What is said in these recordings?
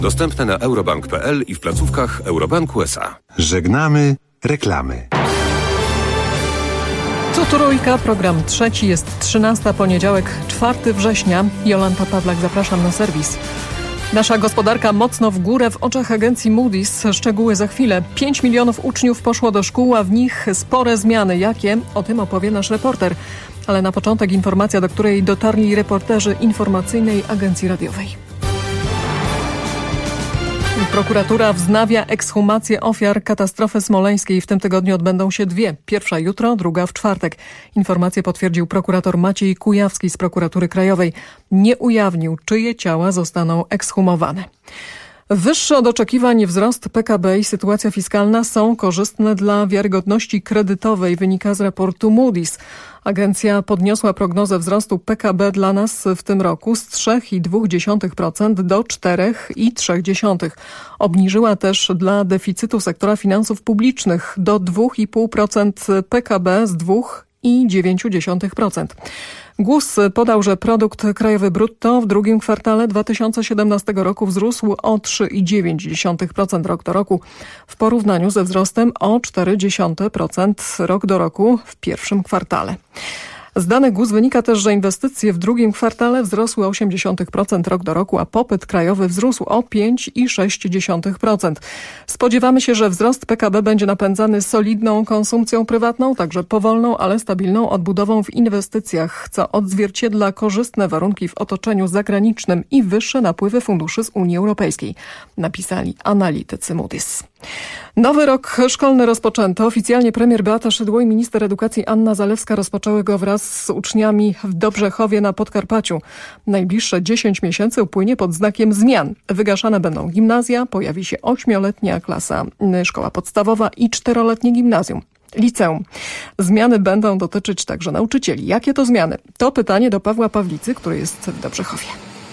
Dostępne na eurobank.pl i w placówkach Eurobanku S.A. Żegnamy reklamy. Tu Trójka, program trzeci, jest 13, poniedziałek, 4 września. Jolanta Pawlak, zapraszam na serwis. Nasza gospodarka mocno w górę w oczach agencji Moody's. Szczegóły za chwilę. 5 milionów uczniów poszło do szkół, a w nich spore zmiany. Jakie? O tym opowie nasz reporter. Ale na początek informacja, do której dotarli reporterzy informacyjnej agencji radiowej. Prokuratura wznawia ekshumację ofiar katastrofy smoleńskiej. W tym tygodniu odbędą się dwie. Pierwsza jutro, druga w czwartek. Informację potwierdził prokurator Maciej Kujawski z Prokuratury Krajowej. Nie ujawnił, czyje ciała zostaną ekshumowane. Wyższy od oczekiwań wzrost PKB i sytuacja fiskalna są korzystne dla wiarygodności kredytowej, wynika z raportu Moody's. Agencja podniosła prognozę wzrostu PKB dla nas w tym roku z 3,2% do 4,3%. Obniżyła też dla deficytu sektora finansów publicznych do 2,5% PKB z 2,9%. GUS podał, że produkt krajowy brutto w drugim kwartale 2017 roku wzrósł o 3,9% rok do roku w porównaniu ze wzrostem o 0,4% rok do roku w pierwszym kwartale. Z danych GUS wynika też, że inwestycje w drugim kwartale wzrosły o 0,8% rok do roku, a popyt krajowy wzrósł o 5,6%. Spodziewamy się, że wzrost PKB będzie napędzany solidną konsumpcją prywatną, także powolną, ale stabilną odbudową w inwestycjach, co odzwierciedla korzystne warunki w otoczeniu zagranicznym i wyższe napływy funduszy z Unii Europejskiej, napisali analitycy Moody's. Nowy rok szkolny rozpoczęto. Oficjalnie premier Beata Szydło i minister edukacji Anna Zalewska rozpoczęły go wraz z uczniami w Dobrzechowie na Podkarpaciu. Najbliższe 10 miesięcy upłynie pod znakiem zmian. Wygaszane będą gimnazja, pojawi się 8-letnia klasa szkoła podstawowa i 4-letnie gimnazjum. Liceum. Zmiany będą dotyczyć także nauczycieli. Jakie to zmiany? To pytanie do Pawła Pawlicy, który jest w Dobrzechowie.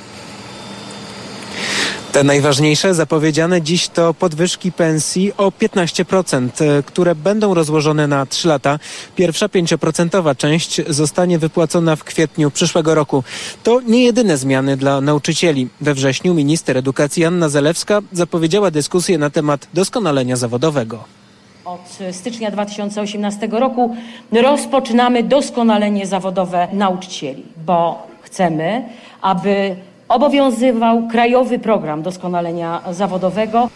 Te najważniejsze zapowiedziane dziś to podwyżki pensji o 15%, które będą rozłożone na 3 lata. Pierwsza 5% część zostanie wypłacona w kwietniu przyszłego roku. To nie jedyne zmiany dla nauczycieli. We wrześniu minister edukacji Anna Zalewska zapowiedziała dyskusję na temat doskonalenia zawodowego. Od stycznia 2018 roku rozpoczynamy doskonalenie zawodowe nauczycieli, bo chcemy, aby obowiązywał krajowy program doskonalenia zawodowego.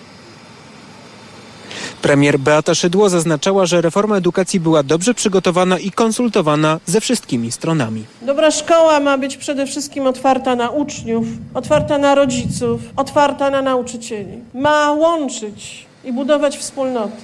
Premier Beata Szydło zaznaczała, że reforma edukacji była dobrze przygotowana i konsultowana ze wszystkimi stronami. Dobra szkoła ma być przede wszystkim otwarta na uczniów, otwarta na rodziców, otwarta na nauczycieli. Ma łączyć i budować wspólnotę.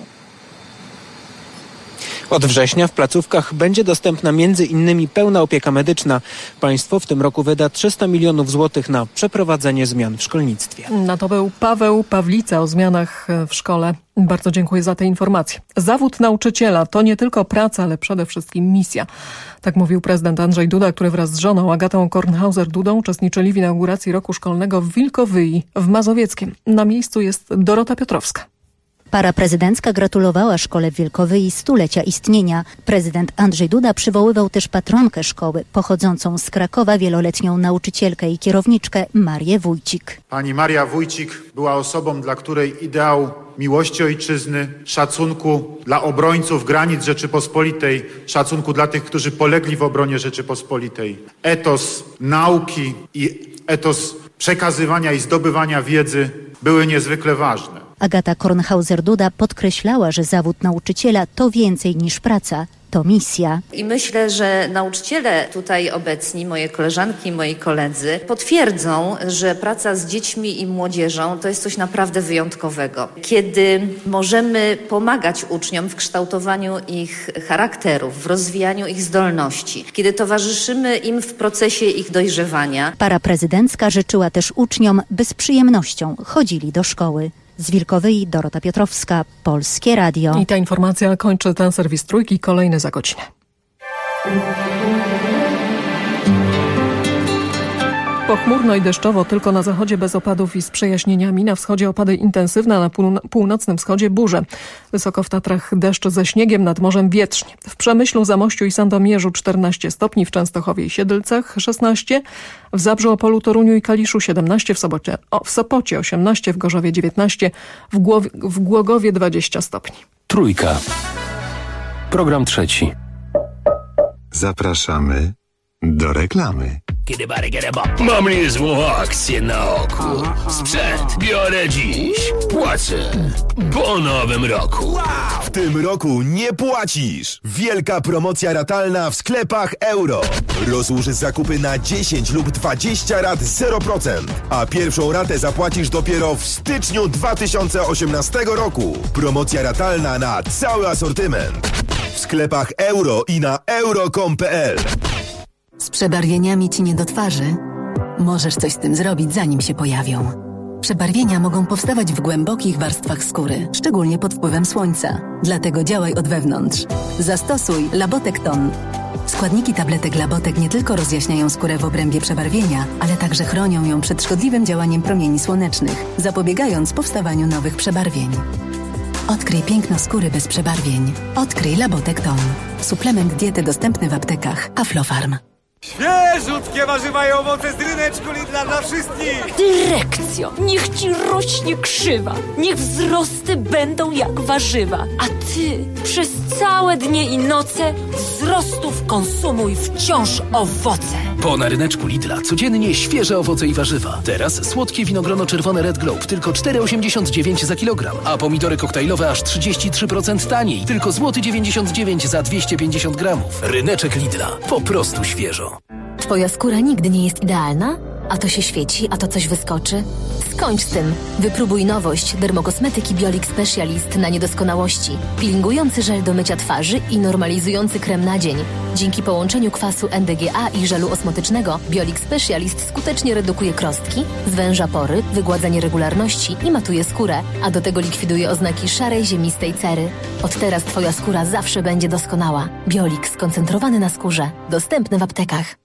Od września w placówkach będzie dostępna m.in. pełna opieka medyczna. Państwo w tym roku wyda 300 milionów złotych na przeprowadzenie zmian w szkolnictwie. No to był Paweł Pawlica o zmianach w szkole. Bardzo dziękuję za te informacje. Zawód nauczyciela to nie tylko praca, ale przede wszystkim misja. Tak mówił prezydent Andrzej Duda, który wraz z żoną Agatą Kornhauser-Dudą uczestniczyli w inauguracji roku szkolnego w Wilkowyi w Mazowieckiem. Na miejscu jest Dorota Piotrowska. Para prezydencka gratulowała szkole w Wilkowyi 100-lecia istnienia. Prezydent Andrzej Duda przywoływał też patronkę szkoły, pochodzącą z Krakowa, wieloletnią nauczycielkę i kierowniczkę Marię Wójcik. Pani Maria Wójcik była osobą, dla której ideał miłości ojczyzny, szacunku dla obrońców granic Rzeczypospolitej, szacunku dla tych, którzy polegli w obronie Rzeczypospolitej, etos nauki i etos przekazywania i zdobywania wiedzy były niezwykle ważne. Agata Kornhauser-Duda podkreślała, że zawód nauczyciela to więcej niż praca, to misja. I myślę, że nauczyciele tutaj obecni, moje koleżanki, moi koledzy, potwierdzą, że praca z dziećmi i młodzieżą to jest coś naprawdę wyjątkowego. Kiedy możemy pomagać uczniom w kształtowaniu ich charakterów, w rozwijaniu ich zdolności, kiedy towarzyszymy im w procesie ich dojrzewania. Para prezydencka życzyła też uczniom, by z przyjemnością chodzili do szkoły. Z Wilkowyi Dorota Piotrowska, Polskie Radio. I ta informacja kończy ten serwis Trójki. Kolejny za godzinę. Pochmurno i deszczowo, tylko na zachodzie bez opadów i z przejaśnieniami. Na wschodzie opady intensywne, a na północnym wschodzie burze. Wysoko w Tatrach deszcz ze śniegiem, nad morzem wietrznie. W Przemyślu, Zamościu i Sandomierzu 14 stopni, w Częstochowie i Siedlcach 16, w Zabrzu, Opolu, Toruniu i Kaliszu 17, w Sopocie 18, w Gorzowie 19, w Głogowie 20 stopni. Trójka. Program trzeci. Zapraszamy do reklamy. Mam niezłą akcję na oku. Sprzęt biorę dziś. Płacę po nowym roku. W tym roku nie płacisz. Wielka promocja ratalna w sklepach Euro. Rozłóż zakupy na 10 lub 20 rat 0%, a pierwszą ratę zapłacisz dopiero w styczniu 2018 roku. Promocja ratalna na cały asortyment. W sklepach Euro i na euro.com.pl. Z przebarwieniami ci nie do twarzy? Możesz coś z tym zrobić, zanim się pojawią. Przebarwienia mogą powstawać w głębokich warstwach skóry, szczególnie pod wpływem słońca. Dlatego działaj od wewnątrz. Zastosuj Labotek Ton. Składniki tabletek Labotek nie tylko rozjaśniają skórę w obrębie przebarwienia, ale także chronią ją przed szkodliwym działaniem promieni słonecznych, zapobiegając powstawaniu nowych przebarwień. Odkryj piękno skóry bez przebarwień. Odkryj Labotek Ton. Suplement diety dostępny w aptekach Aflofarm. Świeżutkie warzywa i owoce z ryneczku Lidla dla wszystkich! Dyrekcjo, niech ci rośnie krzywa, niech wzrosty będą jak warzywa, a ty przez całe dnie i noce wzrostów konsumuj wciąż owoce. Po na ryneczku Lidla codziennie świeże owoce i warzywa. Teraz słodkie winogrono czerwone Red Globe tylko 4,89 za kilogram, a pomidory koktajlowe aż 33% taniej, tylko złoty 99 za 250 gramów. Ryneczek Lidla, po prostu świeżo. Twoja skóra nigdy nie jest idealna? A to się świeci, a to coś wyskoczy? Skończ z tym. Wypróbuj nowość Dermokosmetyki Biolix Specialist na niedoskonałości. Peelingujący żel do mycia twarzy i normalizujący krem na dzień. Dzięki połączeniu kwasu NDGA i żelu osmotycznego Biolix Specialist skutecznie redukuje krostki, zwęża pory, wygładza nieregularności i matuje skórę, a do tego likwiduje oznaki szarej, ziemistej cery. Od teraz twoja skóra zawsze będzie doskonała. Biolix skoncentrowany na skórze. Dostępny w aptekach.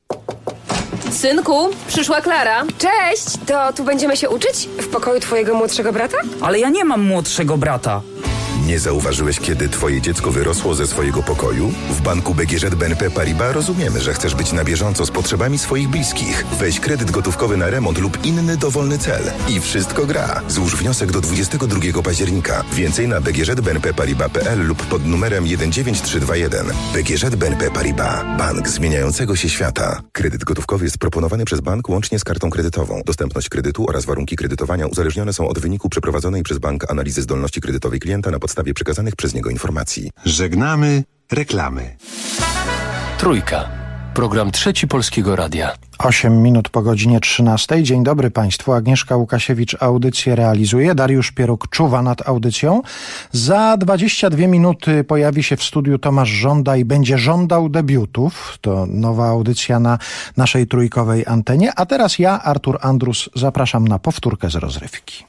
Synku, przyszła Klara. Cześć, to tu będziemy się uczyć? W pokoju twojego młodszego brata? Ale ja nie mam młodszego brata. Nie zauważyłeś, kiedy twoje dziecko wyrosło ze swojego pokoju? W banku BGŻ BNP Paribas rozumiemy, że chcesz być na bieżąco z potrzebami swoich bliskich. Weź kredyt gotówkowy na remont lub inny dowolny cel. I wszystko gra. Złóż wniosek do 22 października. Więcej na bgżbnpparibas.pl lub pod numerem 19321. BGŻ BNP Paribas. Bank zmieniającego się świata. Kredyt gotówkowy jest proponowany przez bank łącznie z kartą kredytową. Dostępność kredytu oraz warunki kredytowania uzależnione są od wyniku przeprowadzonej przez bank analizy zdolności kredytowej klienta na podstawie przekazanych przez niego informacji. Żegnamy reklamy. Trójka. Program trzeci Polskiego Radia. 8 minut po godzinie 13. Dzień dobry Państwu. Agnieszka Łukasiewicz audycję realizuje. Dariusz Pieruk czuwa nad audycją. Za 22 minuty pojawi się w studiu Tomasz Żąda i będzie żądał debiutów. To nowa audycja na naszej trójkowej antenie. A teraz ja, Artur Andrus, zapraszam na powtórkę z rozrywki.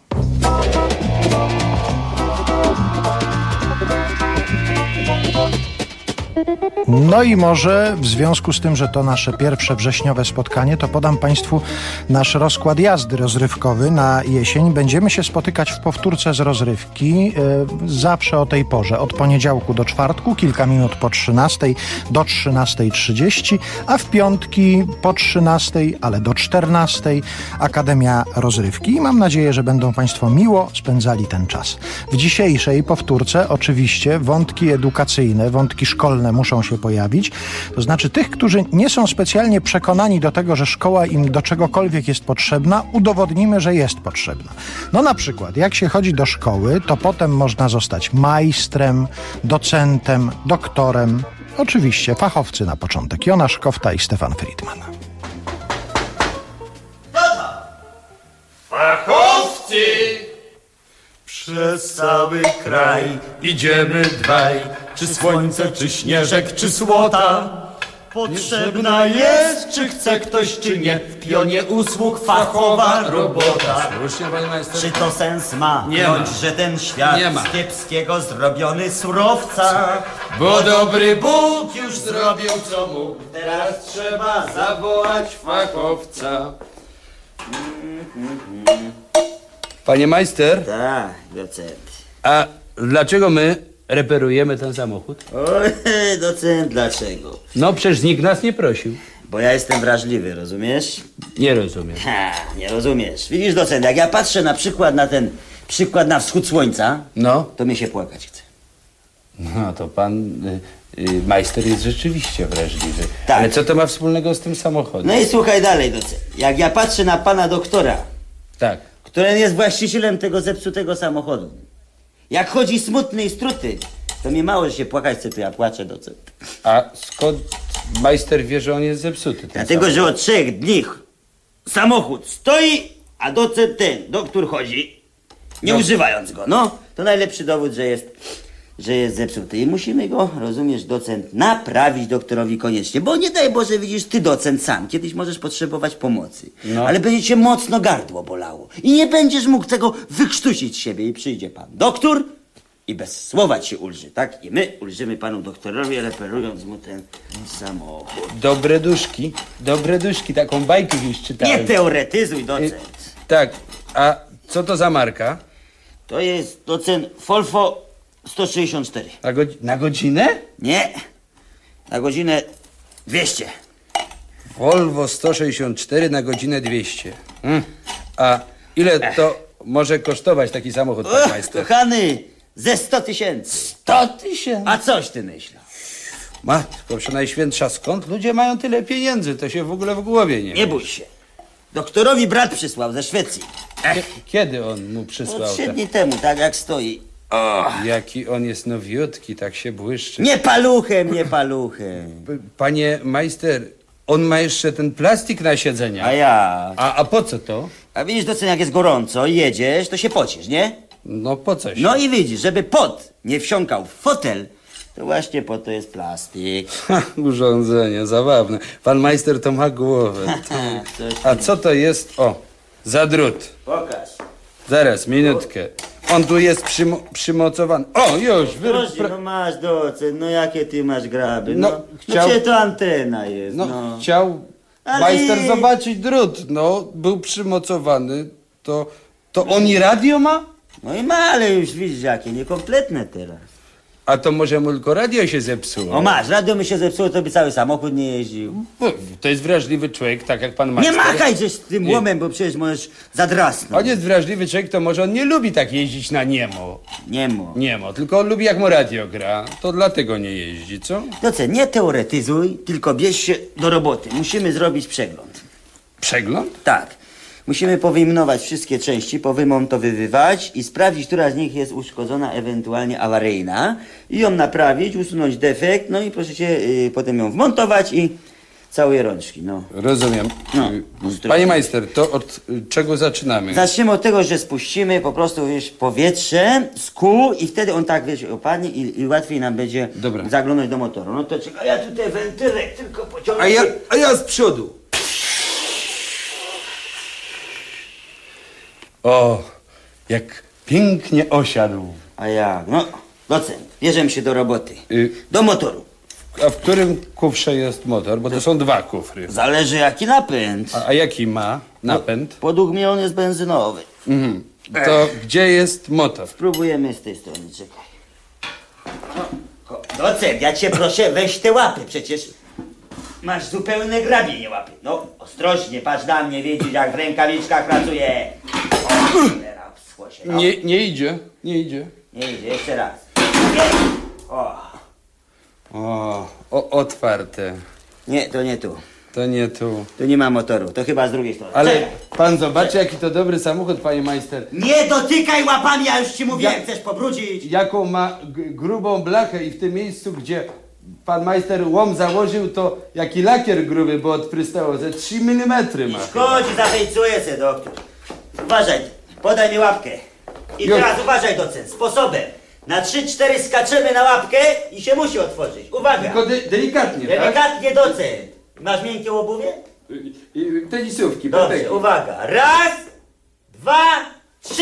No i może w związku z tym, że to nasze pierwsze wrześniowe spotkanie, to podam Państwu nasz rozkład jazdy rozrywkowy na jesień. Będziemy się spotykać w powtórce z rozrywki zawsze o tej porze, od poniedziałku do czwartku, kilka minut po 13 do 13:30, a w piątki po 13, ale do 14 Akademia Rozrywki. I mam nadzieję, że będą Państwo miło spędzali ten czas. W dzisiejszej powtórce oczywiście wątki edukacyjne, wątki szkolne muszą się pojawić. To znaczy tych, którzy nie są specjalnie przekonani do tego, że szkoła im do czegokolwiek jest potrzebna, udowodnimy, że jest potrzebna. No na przykład, jak się chodzi do szkoły, to potem można zostać majstrem, docentem, doktorem. Oczywiście fachowcy na początek. Jonasz Kofta i Stefan Friedman. Fachowcy! Przez cały kraj idziemy dwaj, czy słońce, czy śnieżek, czy słota. Potrzebna jest, czy chce ktoś, czy nie, w pionie usług fachowa robota. Czy to sens ma? Nie ma. Że ten świat z kiepskiego zrobiony surowca. Bo dobry Bóg już zrobił co mógł, teraz trzeba zawołać fachowca. Panie majster? Tak, docent. A dlaczego my reperujemy ten samochód? Oj, docent, dlaczego? No przecież nikt nas nie prosił. Bo ja jestem wrażliwy, rozumiesz? Nie rozumiem. Nie rozumiesz. Widzisz, docent, jak ja patrzę na przykład na ten przykład na wschód słońca, to mi się płakać chce. No to pan majster jest rzeczywiście wrażliwy. Tak. Ale co to ma wspólnego z tym samochodem? No i słuchaj dalej, docent. Jak ja patrzę na pana doktora, tak, który jest właścicielem tego zepsutego samochodu. Jak chodzi smutny i struty, to mi mało, że się płakać chce, to ja płaczę, docent. A skąd majster wie, że on jest zepsuty? Dlatego, że od 3 dni samochód stoi, a docent doktor chodzi, nie używając go. No, to najlepszy dowód, że jest zepsuty. I musimy go, rozumiesz, docent, naprawić doktorowi koniecznie. Bo nie daj Boże, widzisz, ty, docent, sam kiedyś możesz potrzebować pomocy. No. Ale będzie cię mocno gardło bolało. I nie będziesz mógł tego wykrztusić z siebie. I przyjdzie pan doktor i bez słowa ci ulży, tak? I my ulżymy panu doktorowi, reperując mu ten samochód. Dobre duszki, taką bajkę już czytałem. Nie teoretyzuj, docent. Tak, a co to za marka? To jest, docent, Volvo 164. Na godzinę? Nie, na godzinę 200. Volvo 164 na godzinę 200. A ile to może kosztować taki samochód, pan majster? Kochany, ze 100 000. 100 000? A coś ty myślał? Matko Przenajświętsza, skąd ludzie mają tyle pieniędzy? To się w ogóle w głowie nie Nie bój się. Doktorowi brat przysłał ze Szwecji. Kiedy on mu przysłał? 3 dni temu, tak jak stoi. Jaki on jest nowiutki, tak się błyszczy. Nie paluchem, nie paluchem. Panie majster, on ma jeszcze ten plastik na siedzeniach. A ja. A po co to? A widzisz, docent, jak jest gorąco i jedziesz, to się pocisz, nie? No po co się? No i widzisz, żeby pot nie wsiąkał w fotel, to właśnie po to jest plastik. Urządzenie zabawne. Pan majster to ma głowę. A co to jest? O, za drut. Pokaż. Zaraz, minutkę. On tu jest przymocowany. O, już! Proszę, no masz, docent, no jakie ty masz graby, no. Gdzie to antena jest, no. Chciał majster zobaczyć drut, no. Był przymocowany, to on i radio ma? No i ma, ale już widzisz, jakie niekompletne teraz. A to może mu tylko radio się zepsuło? O masz, radio mi się zepsuło, to by cały samochód nie jeździł. To jest wrażliwy człowiek, tak jak pan majster. Nie machaj żeś z tym łomem, bo przecież możesz zadrasnąć. On jest wrażliwy człowiek, to może on nie lubi tak jeździć na niemo. Niemo, tylko on lubi jak mu radio gra. To dlatego nie jeździ, co? Docent, nie teoretyzuj, tylko bierz się do roboty. Musimy zrobić przegląd. Przegląd? Tak. Musimy powyjmować wszystkie części, powymontowywać i sprawdzić, która z nich jest uszkodzona, ewentualnie awaryjna i ją naprawić, usunąć defekt, no i proszę cię, potem ją wmontować i całe rączki, no. Rozumiem. No. Panie majster, to od czego zaczynamy? Zaczniemy od tego, że spuścimy po prostu, wiesz, powietrze z kół i wtedy on tak, wiesz, opadnie i łatwiej nam będzie zaglądać do motoru. No to czekaj, ja tutaj wentylek tylko pociągnę. A ja z przodu. O, jak pięknie osiadł. A jak? No, docent, bierzemy się do roboty. Do motoru. A w którym kufrze jest motor? Bo to są 2 kufry. Zależy jaki napęd. A jaki ma napęd? Według mnie on jest benzynowy. To gdzie jest motor? Spróbujemy z tej strony, czekaj. Docent, ja cię proszę, weź te łapy, przecież masz zupełne grabienie łapy. No, ostrożnie, patrz na mnie, widzisz jak w rękawiczkach pracuję. Nie idzie. Nie idzie, jeszcze raz. Otwarte. Nie, to nie tu. To nie tu. Tu nie ma motoru, to chyba z drugiej strony. Ale pan zobaczy, jaki to dobry samochód, panie majster. Nie dotykaj łapami, ja już ci mówiłem, chcesz pobrudzić. Jaką ma grubą blachę i w tym miejscu, gdzie pan majster łom założył, to jaki lakier gruby, bo odprystało, ze 3 mm ma. Szkodzi, zafejcuje se, doktor. Uważaj, podaj mi łapkę. I teraz uważaj, docent, sposobem. Na 3-4 skaczemy na łapkę i się musi otworzyć. Uwaga. Tylko delikatnie, tak? Delikatnie, docent. Masz miękkie obuwie? Tenisówki. Dobrze, uwaga. 1, 2, 3.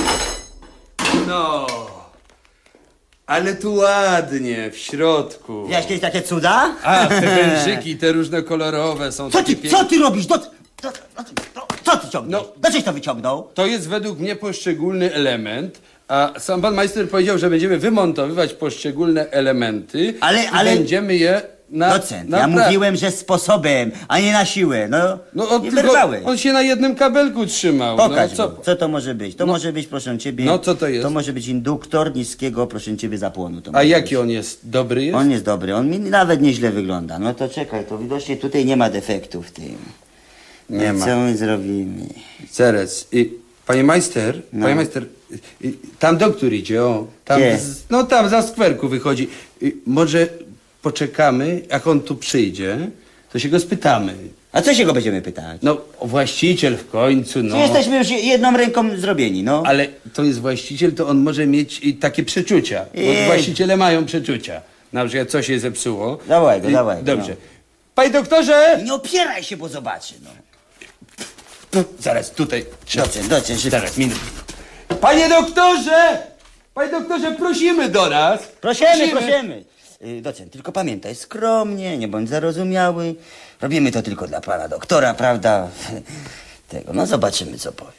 No. Ale tu ładnie, w środku. Widziałeś kiedyś takie cuda? A, te wężyki, te różnokolorowe są Co ty robisz? Co ty? wyciągnął? Dlaczego to wyciągnął? To jest według mnie poszczególny element, a sam pan majster powiedział, że będziemy wymontowywać poszczególne elementy i będziemy je Docent, ja mówiłem, że sposobem, a nie na siłę, nie wyrwałeś. On się na jednym kabelku trzymał. Pokaż co to może być? To może być, proszę ciebie... No co to jest? To może być induktor niskiego, proszę ciebie, zapłonu. A jaki on jest? Dobry jest? On jest dobry, on mi nawet nieźle wygląda. No to czekaj, to widocznie tutaj nie ma defektu w tym. Nie ma. Co my zrobimy? Zaraz. Panie majster, tam doktor idzie, tam, tam za skwerku wychodzi. Może poczekamy, jak on tu przyjdzie, to się go spytamy. A co się go będziemy pytać? Właściciel w końcu, Czy jesteśmy już jedną ręką zrobieni, Ale to jest właściciel, to on może mieć takie przeczucia, bo właściciele mają przeczucia. Na przykład coś się zepsuło. Dawaj go. Dobrze. Panie doktorze! Nie opieraj się, bo zobaczy, Zaraz, tutaj. Docen, zaraz, minut. Panie doktorze! Panie doktorze, prosimy do nas! Prosimy! Docent, tylko pamiętaj, skromnie, nie bądź zarozumiały. Robimy to tylko dla pana doktora, prawda? Zobaczymy, co powie.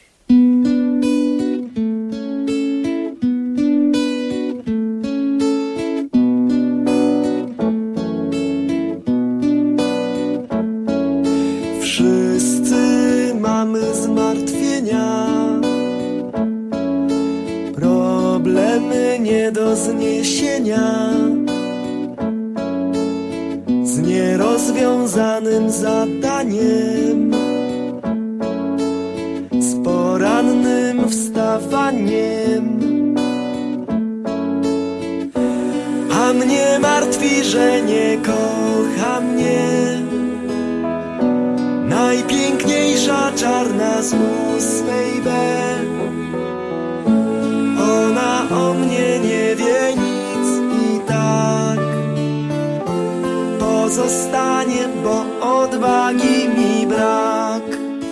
Wszyscy mamy zmartwienia, problemy nie do zniesienia, z nierozwiązanym zadaniem, z porannym wstawaniem. A mnie martwi, że nie kocha mnie najpiękniejsza czarna z 8B. Ona o mnie nie wie nic i tak pozostanie, bo odwagi mi brak.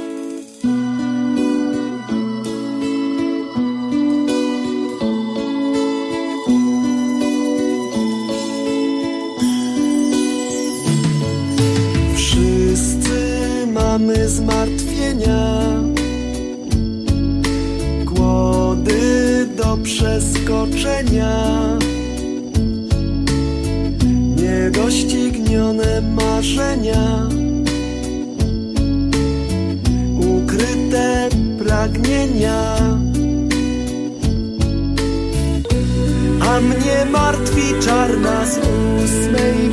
Wszyscy mamy zmartwienia, głody do przeskoczenia, niedoścignione marzenia, ukryte pragnienia. A mnie martwi czarna z 8B.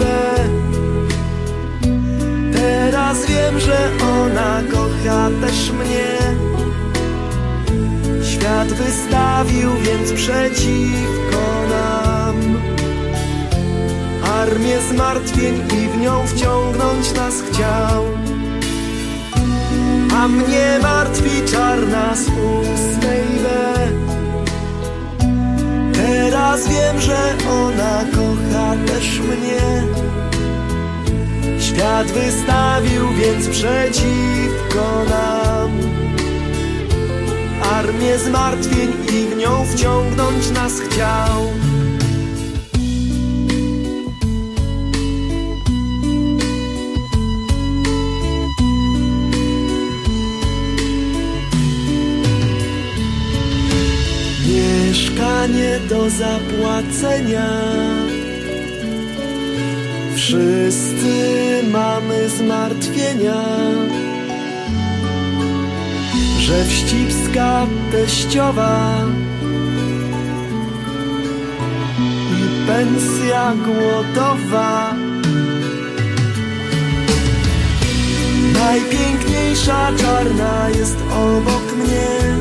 Teraz wiem, że ona kocha też mnie. Świat wystawił więc przeciwko nam armię zmartwień i w nią wciągnąć nas chciał. A mnie martwi czarna z 8B. Teraz wiem, że ona kocha też mnie. Świat wystawił więc przeciwko nam armię zmartwień i w nią wciągnąć nas chciał. Mieszkanie do zapłacenia. Wszyscy mamy zmartwienia, że wścibska teściowa i pensja głodowa. Najpiękniejsza czarna jest obok mnie.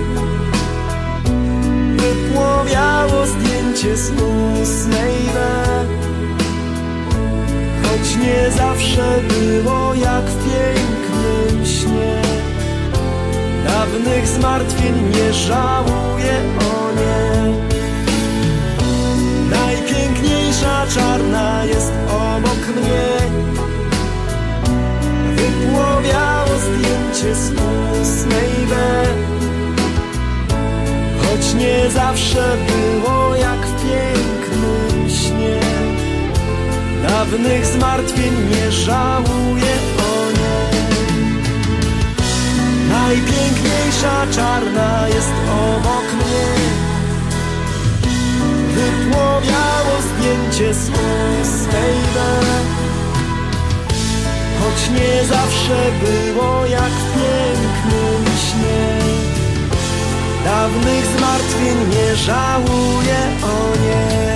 Wypłowiało zdjęcie z 8B. Choć nie zawsze było jak w pięknym śnie. Dawnych zmartwień nie żałuję, o nie. Najpiękniejsza czarna jest obok mnie. Wypłowiało zdjęcie z 8B. Choć nie zawsze było jak w pięknym śnie. Dawnych zmartwień nie żałuję, o nie. Najpiękniejsza najpiękniejsza czarna jest obok mnie. Wypłowiało zdjęcie z 8B, choć nie zawsze było jak w pięknym śnie. Dawnych zmartwień nie żałuję, o nie.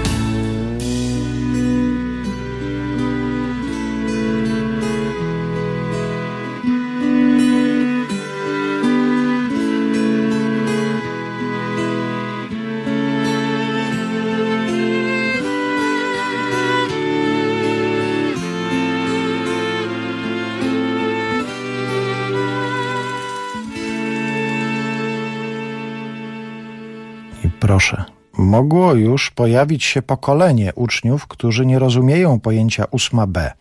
Proszę, mogło już pojawić się pokolenie uczniów, którzy nie rozumieją pojęcia 8B.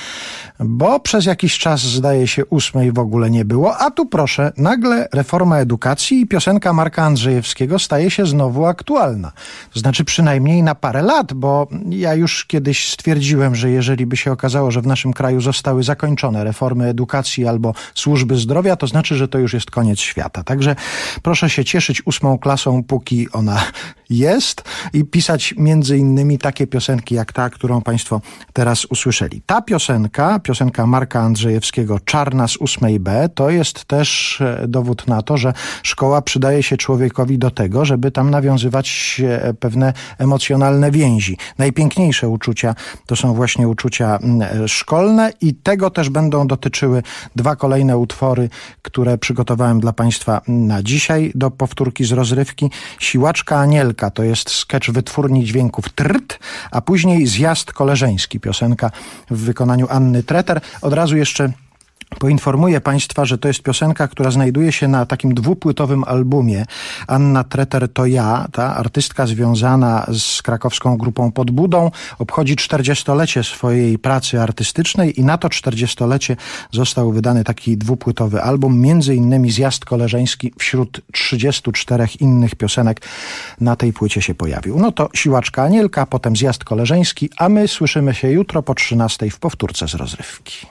Bo przez jakiś czas, zdaje się, 8 w ogóle nie było, a tu proszę, nagle reforma edukacji i piosenka Marka Andrzejewskiego staje się znowu aktualna. To znaczy przynajmniej na parę lat, bo ja już kiedyś stwierdziłem, że jeżeli by się okazało, że w naszym kraju zostały zakończone reformy edukacji albo służby zdrowia, to znaczy, że to już jest koniec świata. Także proszę się cieszyć 8 klasą, póki ona jest, i pisać między innymi takie piosenki jak ta, którą państwo teraz usłyszeli. Ta piosenka Marka Andrzejewskiego Czarna z 8B, to jest też dowód na to, że szkoła przydaje się człowiekowi do tego, żeby tam nawiązywać pewne emocjonalne więzi. Najpiękniejsze uczucia to są właśnie uczucia szkolne i tego też będą dotyczyły 2 kolejne utwory, które przygotowałem dla państwa na dzisiaj do powtórki z rozrywki. Siłaczka Anielka to jest sketch Wytwórni Dźwięków TRT, a później Zjazd koleżeński, piosenka w wykonaniu Anny Treter. Od razu jeszcze poinformuję państwa, że to jest piosenka, która znajduje się na takim 2-płytowym albumie. Anna Treter to ja, ta artystka związana z krakowską grupą Pod Budą, obchodzi 40-lecie swojej pracy artystycznej i na to 40-lecie został wydany taki 2-płytowy album, między innymi Zjazd koleżeński wśród 34 innych piosenek na tej płycie się pojawił. No to Siłaczka Anielka, potem Zjazd koleżeński, a my słyszymy się jutro po 13:00 w powtórce z rozrywki.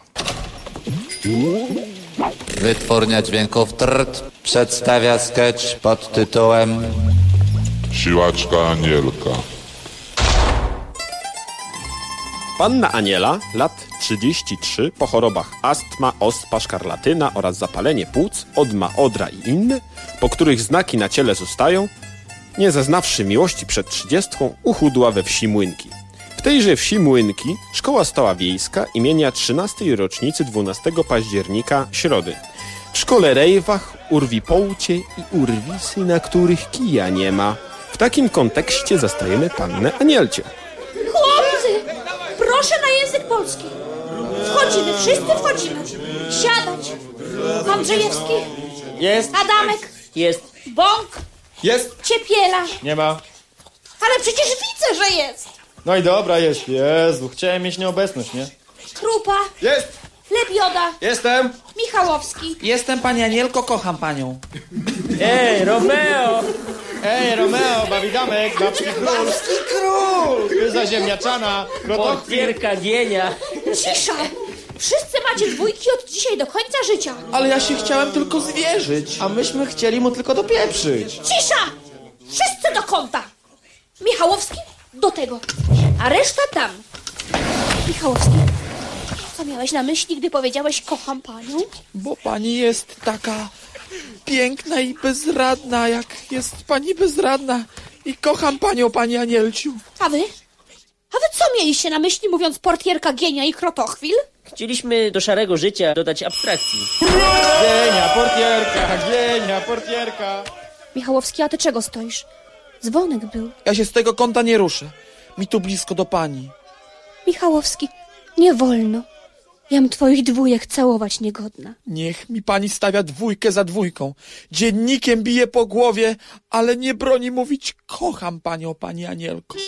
Wytwórnia Dźwięków TRT przedstawia sketch pod tytułem Siłaczka Anielka. Panna Aniela, lat 33, po chorobach astma, ospa, szkarlatyna oraz zapalenie płuc, odma, odra i inne, po których znaki na ciele zostają, nie zaznawszy miłości przed 30, uchudła we wsi Młynki. W tejże wsi Młynki szkoła stała wiejska imienia 13. rocznicy 12 października środy. W szkole rejwach, urwi połcie i urwisy, na których kija nie ma. W takim kontekście zastajemy pannę Anielcie. Chłopcy, proszę na język polski. Wchodzimy, wszyscy wchodzimy. Siadać. Andrzejewski. Jest. Adamek. Jest. Bąk. Jest. Ciepiela. Nie ma. Ale przecież widzę, że jest. No i dobra, jest. Jezu, chciałem mieć nieobecność, nie? Krupa. Jest. Lebioda. Jestem. Michałowski. Jestem, pani Anielko, kocham panią. Ej, Romeo! Ej, Romeo, bawidamek, babski król. Babski król! Pyza ziemniaczana, Potwierka gienia. Cisza. Wszyscy macie dwójki od dzisiaj do końca życia. Ale ja się chciałem tylko zwierzyć, a myśmy chcieli mu tylko dopieprzyć. Cisza! Wszyscy do kąta. Michałowski do tego, a reszta tam. Michałowski, co miałeś na myśli, gdy powiedziałeś kocham panią? Bo pani jest taka piękna i bezradna, jak jest pani bezradna. I kocham panią, pani Anielciu. A wy co mieliście na myśli, mówiąc portierka gienia i krotochwil? Chcieliśmy do szarego życia dodać abstrakcji. Gienia, portierka. Michałowski, a ty czego stoisz? Dzwonek był. Ja się z tego kąta nie ruszę. Mi tu blisko do pani. Michałowski, nie wolno. Jam twoich dwójek całować niegodna. Niech mi pani stawia dwójkę za dwójką. Dziennikiem bije po głowie, ale nie broni mówić kocham panią, pani Anielko.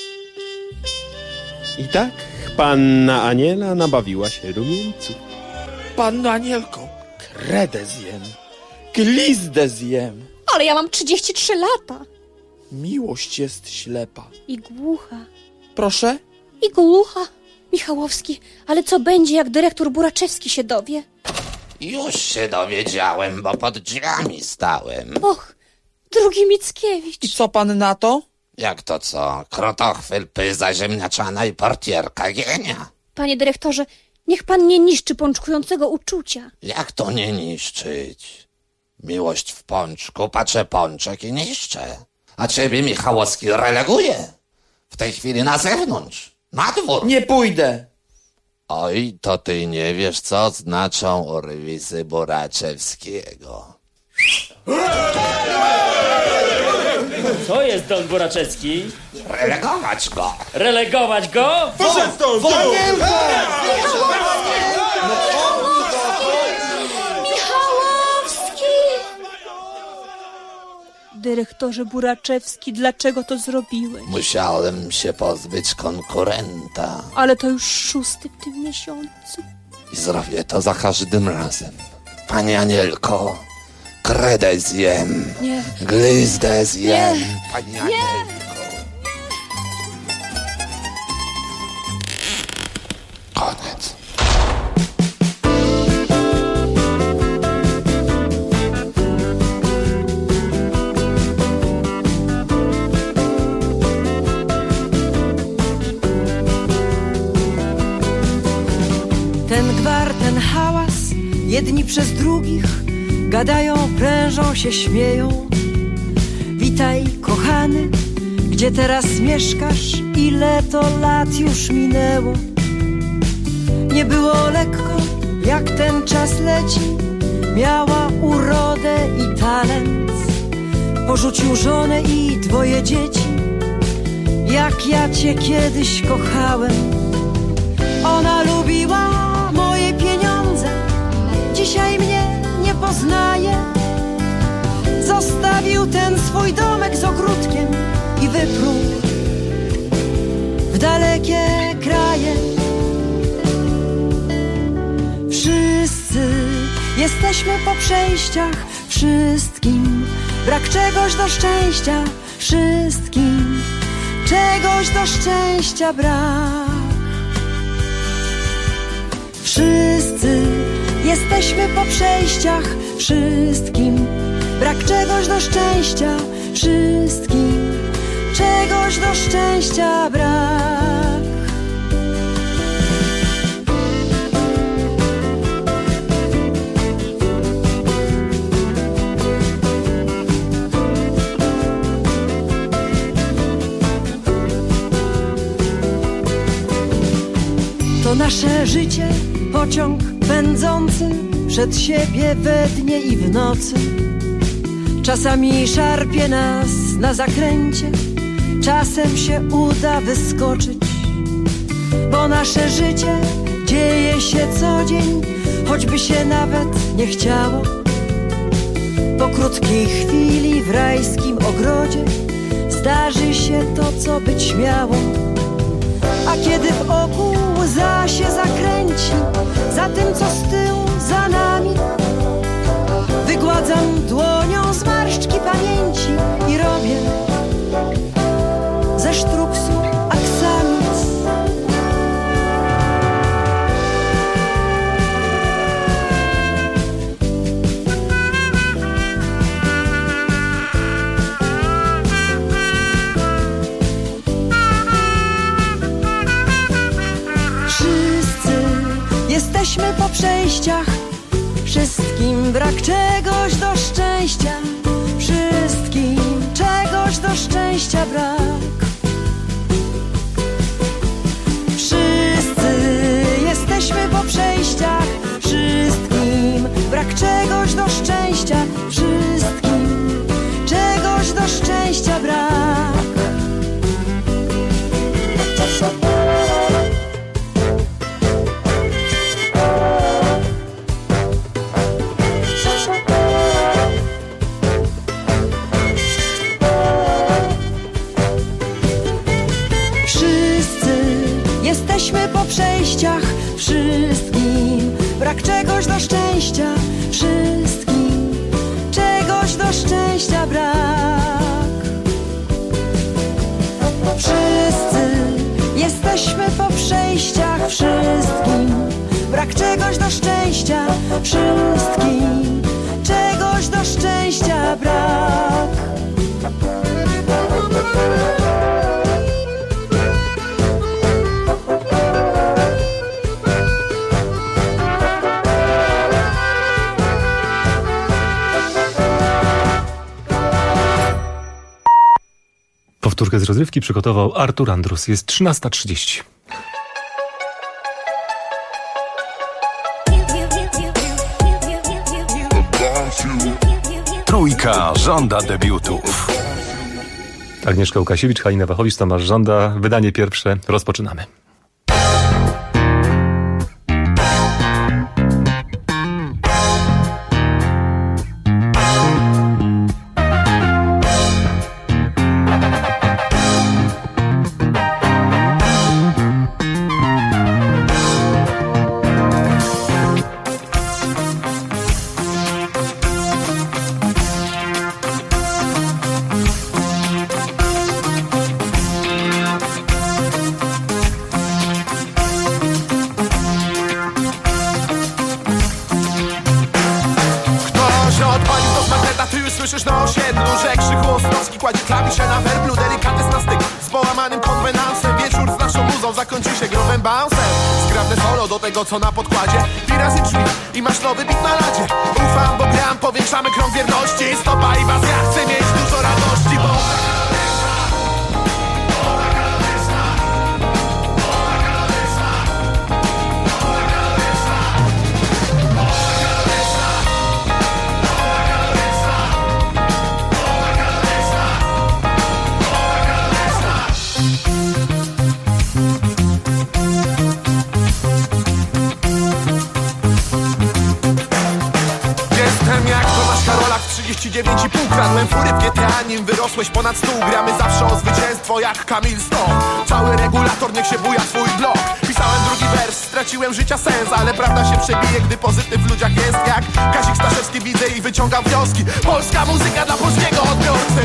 I tak panna Aniela nabawiła się rumieńców. Panno Anielko, kredę zjem, glizdę zjem. Ale ja mam 33 lata. Miłość jest ślepa. I głucha. Proszę? I głucha. Michałowski, ale co będzie, jak dyrektor Buraczewski się dowie? Już się dowiedziałem, bo pod drzwiami stałem. Och, drugi Mickiewicz. I co pan na to? Jak to co? Krotochwyl, pyza ziemniaczana i portierka Gienia. Panie dyrektorze, niech pan nie niszczy pączkującego uczucia. Jak to nie niszczyć? Miłość w pączku, patrzę pączek i niszczę. A ciebie Michałowski releguje. W tej chwili na zewnątrz, na dwór. Nie pójdę. Oj, to ty nie wiesz, co znaczą urwisy Buraczewskiego. Co jest Don Buraczewski? Relegować go! Relegować go? Poszedł stąd! Michałowski! Dyrektorze Buraczewski, dlaczego to zrobiłeś? Musiałem się pozbyć konkurenta. Ale to już 6 w tym miesiącu. I zrobię to za każdym razem. Pani Anielko, kredę zjem. Nie. Glizdę zjem. Nie. Pani Anielko. Koniec. Ten gwar, ten hałas, jedni przez drugich gadają, prężą się, śmieją. Witaj, kochany, gdzie teraz mieszkasz? Ile to lat już minęło? Nie było lekko, jak ten czas leci. Miała urodę i talent. Porzucił żonę i 2 dzieci. Jak ja cię kiedyś kochałem. Ona lubiła moje pieniądze. Dzisiaj mnie nie poznaje. Zostawił ten swój domek z ogródkiem i wyprół w dalekie kraje. Wszyscy jesteśmy po przejściach, wszystkim brak czegoś do szczęścia, wszystkim czegoś do szczęścia brak. Wszyscy jesteśmy po przejściach, wszystkim brak czegoś do szczęścia, wszystkim czegoś do szczęścia brak. To nasze życie, pociąg pędzący przed siebie we dnie i w nocy. Czasami szarpie nas na zakręcie, czasem się uda wyskoczyć. Bo nasze życie dzieje się co dzień, choćby się nawet nie chciało. Po krótkiej chwili w rajskim ogrodzie zdarzy się to, co być miało. A kiedy w oku łza się zakręci, za tym, co z tyłu, za nami, wygładzam dłonią zmarszczki pamięci i robię ze sztruksu aksamit. Jesteśmy po przejściach, wszystkim brak czegoś do szczęścia, wszystkim czegoś do szczęścia brak. Wszyscy jesteśmy po przejściach, wszystkim brak czegoś do szczęścia, wszystkim czegoś do szczęścia brak. jak czegoś do szczęścia wszystkim, czegoś do szczęścia brak. Powtórkę z rozrywki przygotował Artur Andrus. Jest 13:30. Trójka żąda debiutów. Agnieszka Łukasiewicz, Halina Wachowicz, Tomasz Żąda. Wydanie pierwsze. Rozpoczynamy. Słyszysz na osiedlu, że Krzychu Ostrowski kładzie klawisze na werblu. Delikates na styk z połamanym konwenansem. Wieczór z naszą muzą zakończy się growym bouncem. Zgrabne solo do tego co na podkładzie. Pirazy drzwi i masz nowy bit na ladzie. Ufam, bo gram, powiększamy krąg wierności. Stopa i baz, ja chcę mieć dużo radości, bo... Jestem jak Tomasz Karolak w 39,5. Kradłem fury w GTA, nim wyrosłeś ponad stół. Gramy zawsze o zwycięstwo jak Kamil Stoch. Cały regulator niech się buja swój blok. Pisałem drugi wers, straciłem życia sens. Ale prawda się przebije, gdy pozytyw w ludziach jest jak Kazik Staszewski, widzę i wyciągam wnioski. Polska muzyka dla polskiego odbiorcy.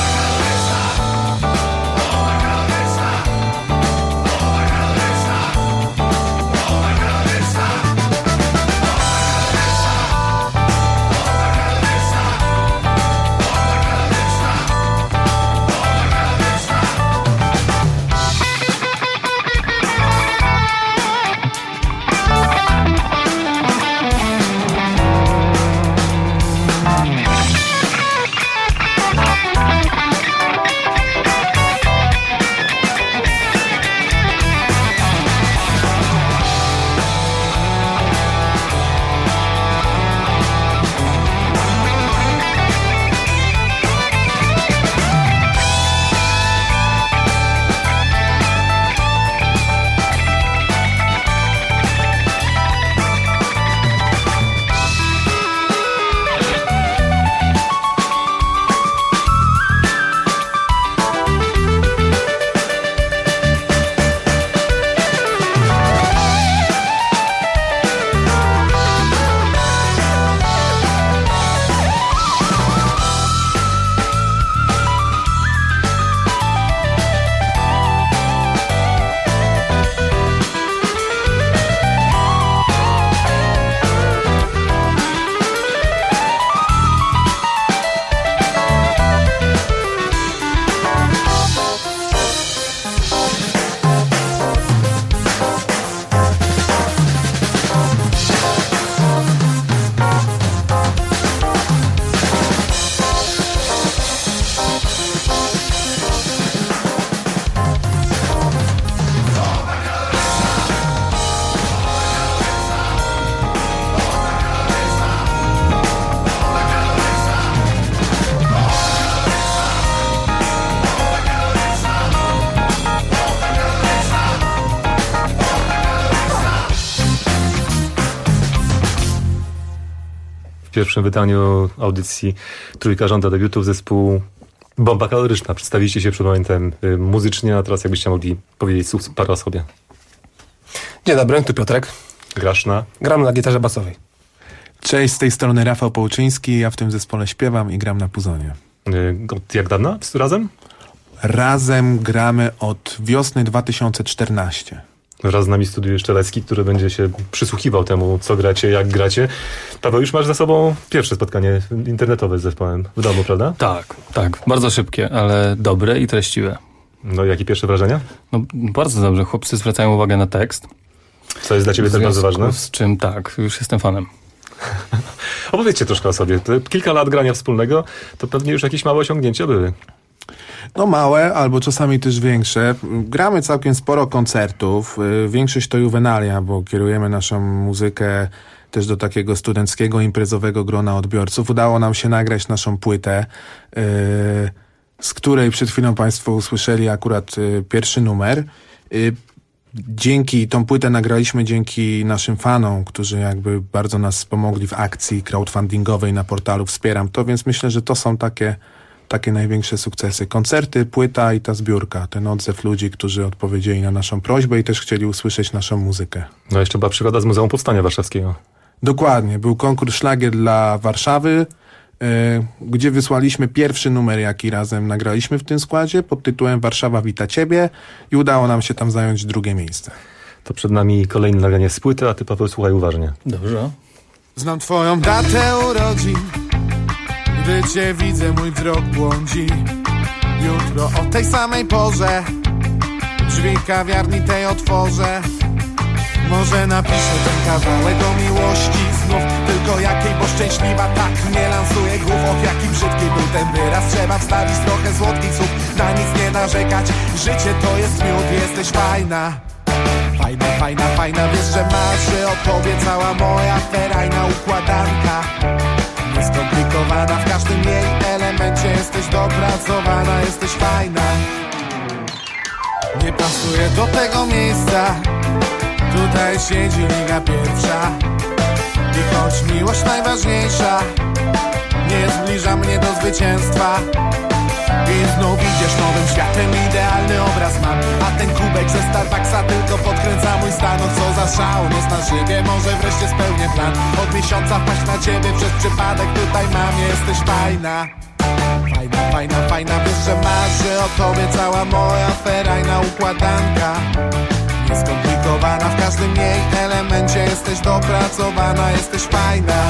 W pierwszym wydaniu audycji Trójka żąda debiutów zespół Bomba Kaloryczna. Przedstawiliście się przed momentem muzycznie, a teraz jakbyście mogli powiedzieć parę o sobie. Dzień dobry, tu Piotrek. Grasz na? Gram na gitarze basowej. Cześć, z tej strony Rafał Połczyński, ja w tym zespole śpiewam i gram na puzonie. Od jak dawna razem? Razem gramy od wiosny 2014. Wraz z nami w studiu jeszcze Lecki, który będzie się przysłuchiwał temu, co gracie, jak gracie. Paweł, już masz za sobą pierwsze spotkanie internetowe z zespołem w domu, prawda? Tak. Bardzo szybkie, ale dobre i treściwe. No jakie pierwsze wrażenia? No bardzo dobrze. Chłopcy zwracają uwagę na tekst. Co jest dla ciebie też bardzo ważne? Z czym już jestem fanem. Opowiedzcie troszkę o sobie. Te kilka lat grania wspólnego, to pewnie już jakieś małe osiągnięcia były. No małe, albo czasami też większe. Gramy całkiem sporo koncertów. Większość to juwenalia, bo kierujemy naszą muzykę też do takiego studenckiego, imprezowego grona odbiorców. Udało nam się nagrać naszą płytę, z której przed chwilą Państwo usłyszeli akurat pierwszy numer. Tą płytę nagraliśmy dzięki naszym fanom, którzy jakby bardzo nas pomogli w akcji crowdfundingowej na portalu Wspieram To, więc myślę, że to są takie największe sukcesy. Koncerty, płyta i ta zbiórka. Ten odzew ludzi, którzy odpowiedzieli na naszą prośbę i też chcieli usłyszeć naszą muzykę. No jeszcze była przygoda z Muzeum Powstania Warszawskiego. Dokładnie. Był konkurs Szlagier dla Warszawy, gdzie wysłaliśmy pierwszy numer, jaki razem nagraliśmy w tym składzie, pod tytułem Warszawa wita Ciebie i udało nam się tam zająć drugie miejsce. To przed nami kolejne nagranie z płyty, a ty, Paweł, słuchaj uważnie. Dobrze. Znam twoją datę urodzin, gdy cię widzę, mój wzrok błądzi. Jutro o tej samej porze drzwi kawiarni tej otworzę. Może napiszę ten kawałek o miłości znów, tylko jakiej, bo szczęśliwa tak nie lansuje głów. Och, jaki brzydki był ten wyraz, trzeba wstawić trochę słodkich słów. Na nic nie narzekać, życie to jest miód. Jesteś fajna, fajna, fajna, fajna. Wiesz, że marzy o tobie cała moja ferajna układanka. Nieskomplikowana, w każdym jej elemencie jesteś dopracowana, jesteś fajna. Nie pasuje do tego miejsca, tutaj siedzi liga pierwsza. I choć miłość najważniejsza nie zbliża mnie do zwycięstwa. I znów idziesz nowym światem, idealny obraz mam. A ten kubek ze Starbucksa tylko podkręca mój stan. O co za szał, nos na szybie, może wreszcie spełnię plan. Od miesiąca wpaść na ciebie przez przypadek, tutaj mam, jesteś fajna. Fajna, fajna, fajna, wiesz, że marzy o tobie cała moja ferajna układanka. Nieskomplikowana, w każdym jej elemencie jesteś dopracowana, jesteś fajna.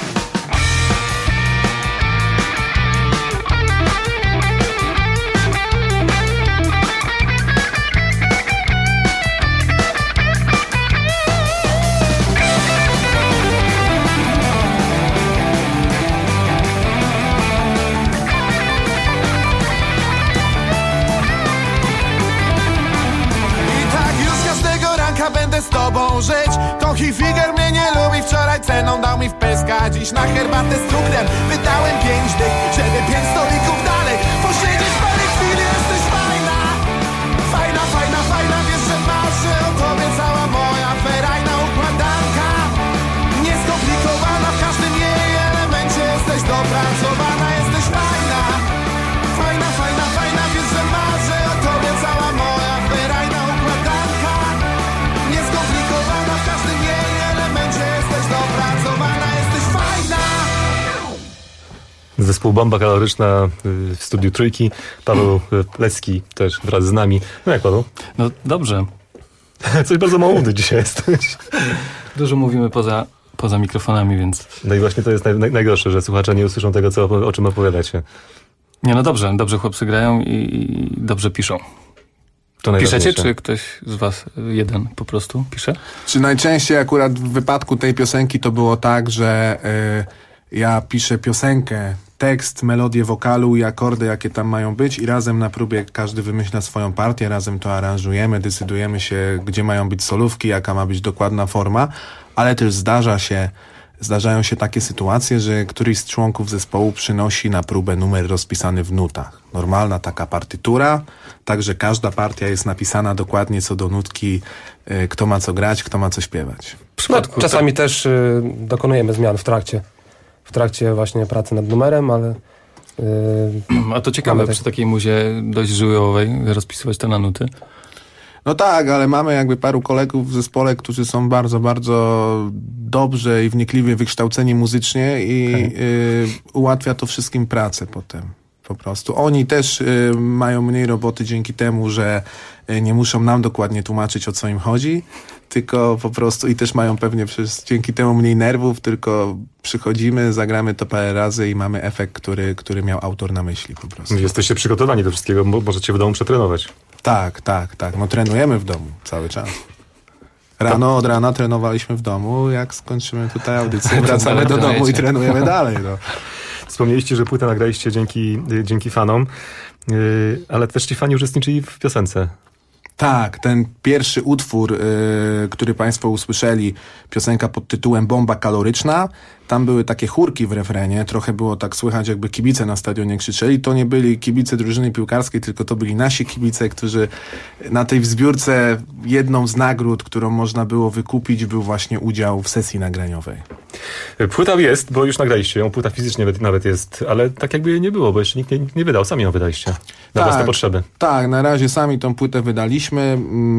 Będę z tobą żyć. Kochi figer mnie nie lubi, wczoraj ceną dał mi w pyska. Dziś na herbatę z cukrem wydałem 5 dych, żeby 5 stolików dalej posiedzieć parę chwil. Jesteś fajna, fajna, fajna, fajna. Wiesz, że marzy o tobie cała moja ferajna układanka. Nieskomplikowana, w każdym jej elemencie jesteś dopracowana, jesteś fajna. Fajna, fajna, fajna. Wiesz, że marzy o tobie cała moja ferajna układanka. Nieskomplikowana, w każdym jej elemencie jesteś dopracowana, jesteś fajna. Zespół Bomba Kaloryczna w studiu Trójki. Paweł Lecki też wraz z nami. No jak, Paweł? No dobrze. Coś bardzo małody dzisiaj jesteś. Dużo mówimy poza mikrofonami, więc... No i właśnie to jest najgorsze, że słuchacze nie usłyszą tego, o czym opowiadacie. Nie, no dobrze chłopcy grają i dobrze piszą. Piszecie, czy ktoś z was jeden po prostu pisze? Czy najczęściej akurat w wypadku tej piosenki to było tak, że ja piszę piosenkę, tekst, melodię wokalu i akordy, jakie tam mają być i razem na próbie każdy wymyśla swoją partię, razem to aranżujemy, decydujemy się, gdzie mają być solówki, jaka ma być dokładna forma, ale też zdarzają się takie sytuacje, że któryś z członków zespołu przynosi na próbę numer rozpisany w nutach. Normalna taka partytura, także każda partia jest napisana dokładnie co do nutki, kto ma co grać, kto ma co śpiewać. Czasami też dokonujemy zmian w trakcie właśnie pracy nad numerem, ale... A to ciekawe, przy takiej muzie dość żyłiowej rozpisywać te na nuty. No tak, ale mamy jakby paru kolegów w zespole, którzy są bardzo, bardzo dobrze i wnikliwie wykształceni muzycznie i ułatwia to wszystkim pracę potem. Po prostu. Oni też mają mniej roboty dzięki temu, że nie muszą nam dokładnie tłumaczyć, o co im chodzi, tylko po prostu i też mają pewnie dzięki temu mniej nerwów, tylko przychodzimy, zagramy to parę razy i mamy efekt, który miał autor na myśli po prostu. Jesteście przygotowani do wszystkiego, możecie w domu przetrenować. Tak. No trenujemy w domu cały czas. Od rana trenowaliśmy w domu, jak skończymy tutaj audycję, wracamy do domu i trenujemy dalej. No. Wspomnieliście, że płytę nagraliście dzięki fanom, ale też ci fani uczestniczyli w piosence. Tak, ten pierwszy utwór, który państwo usłyszeli, piosenka pod tytułem Bomba kaloryczna, tam były takie chórki w refrenie, trochę było tak słychać, jakby kibice na stadionie krzyczeli. To nie byli kibice drużyny piłkarskiej, tylko to byli nasi kibice, którzy na tej zbiórce jedną z nagród, którą można było wykupić, był właśnie udział w sesji nagraniowej. Płyta jest, bo już nagraliście ją, płyta fizycznie nawet jest, ale tak jakby jej nie było, bo jeszcze nikt nie wydał, sami ją wydaliście na własne potrzeby. Tak, na razie sami tą płytę wydaliśmy.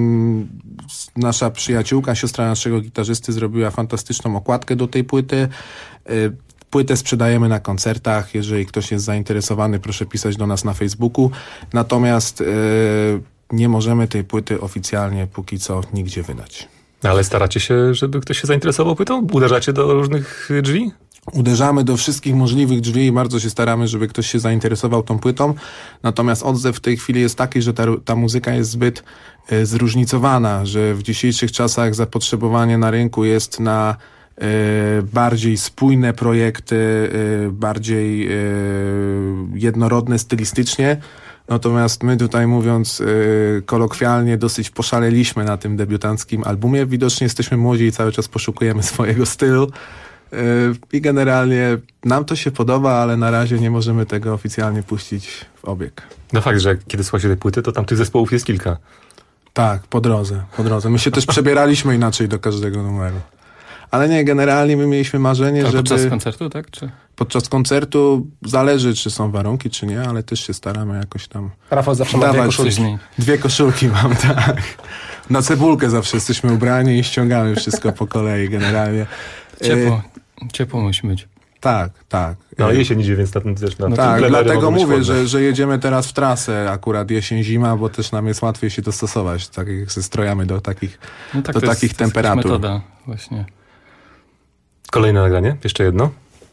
Nasza przyjaciółka, siostra naszego gitarzysty zrobiła fantastyczną okładkę do tej płyty. Płytę sprzedajemy na koncertach. Jeżeli ktoś jest zainteresowany, proszę pisać do nas na Facebooku. Natomiast nie możemy tej płyty oficjalnie póki co nigdzie wydać. Ale staracie się, żeby ktoś się zainteresował płytą? Uderzacie do różnych drzwi? Uderzamy do wszystkich możliwych drzwi i bardzo się staramy, żeby ktoś się zainteresował tą płytą. Natomiast odzew w tej chwili jest taki, że ta muzyka jest zbyt zróżnicowana, że w dzisiejszych czasach zapotrzebowanie na rynku jest na bardziej spójne projekty, bardziej jednorodne stylistycznie. Natomiast my tutaj, mówiąc kolokwialnie, dosyć poszaleliśmy na tym debiutanckim albumie. Widocznie jesteśmy młodzi i cały czas poszukujemy swojego stylu. I generalnie nam to się podoba, ale na razie nie możemy tego oficjalnie puścić w obieg. No fakt, że kiedy słuchacie tej płyty, to tam tych zespołów jest kilka. Tak, po drodze. My się też przebieraliśmy inaczej do każdego numeru. Ale nie, generalnie my mieliśmy marzenie, żeby... Podczas koncertu, tak? Czy... Podczas koncertu zależy, czy są warunki, czy nie, ale też się staramy jakoś tam... Rafał zawsze ma 2 koszulki. 2 koszulki mam, tak. Na cebulkę zawsze jesteśmy ubrani i ściągamy wszystko po kolei generalnie. Ciepło musi być. Tak. No jesień idzie, więc też na tak, dlatego mówię, że jedziemy teraz w trasę akurat jesień-zima, bo też nam jest łatwiej się dostosować, tak jak ze strojamy do takich, do takich temperatur. To jest metoda właśnie. Kolejne nagranie, jeszcze jedno.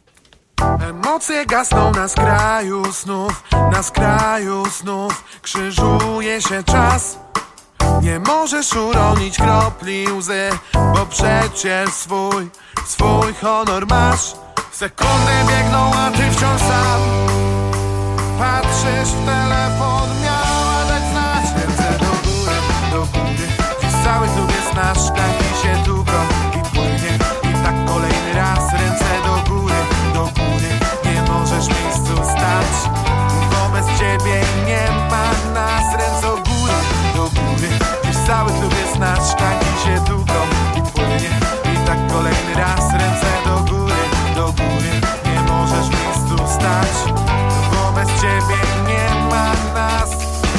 Emocje gasną na skraju snów, krzyżuje się czas. Nie możesz uronić kropli łzy, bo przecież swój honor masz. Sekundy biegną, a ty wciąż sam patrzysz w telefon, miała dać znać. Ręce do góry, dziś cały klub jest nasz, taki się tu i płynie. I tak kolejny raz, ręce do góry, nie możesz w miejscu stać, bo bez ciebie nie ma nas. Ręce do góry, dziś cały klub jest nasz, taki się tu i płynie. I tak kolejny raz, ręce do góry, nie możesz w miejscu stać, bo bez ciebie nie ma nas.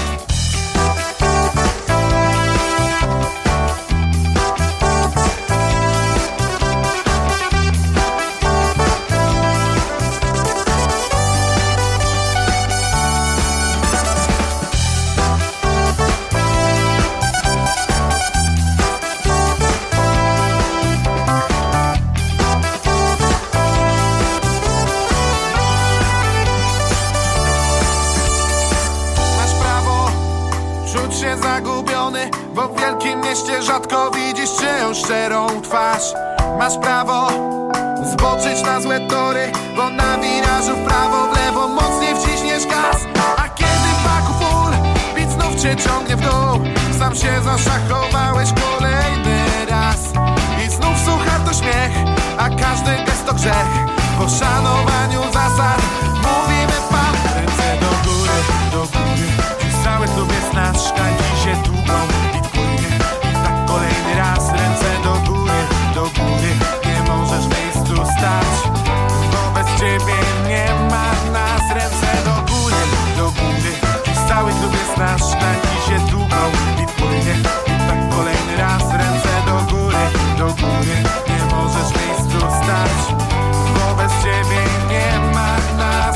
Zagubiony, bo w wielkim mieście rzadko widzisz czyjąś szczerą twarz. Masz prawo zboczyć na złe tory, bo na wirażu w prawo, w lewo mocniej wciśniesz gaz. A kiedy w baku full beat znów cię ciągnie w dół, sam się zaszachowałeś kolejny raz. I znów sucha to śmiech, a każdy gest to grzech. Po szanowaniu zasad mówimy pan. Ręce do góry, cały klub jest nasz, szklanki się tłuką i płynie. I tak kolejny raz, ręce do góry, nie możesz w miejscu stać, bo bez ciebie nie ma nas. Ręce do góry, cały klub jest nasz, szklanki się tłuką i płynie. I tak kolejny raz, ręce do góry, nie możesz w miejscu stać, bo bez ciebie nie ma nas.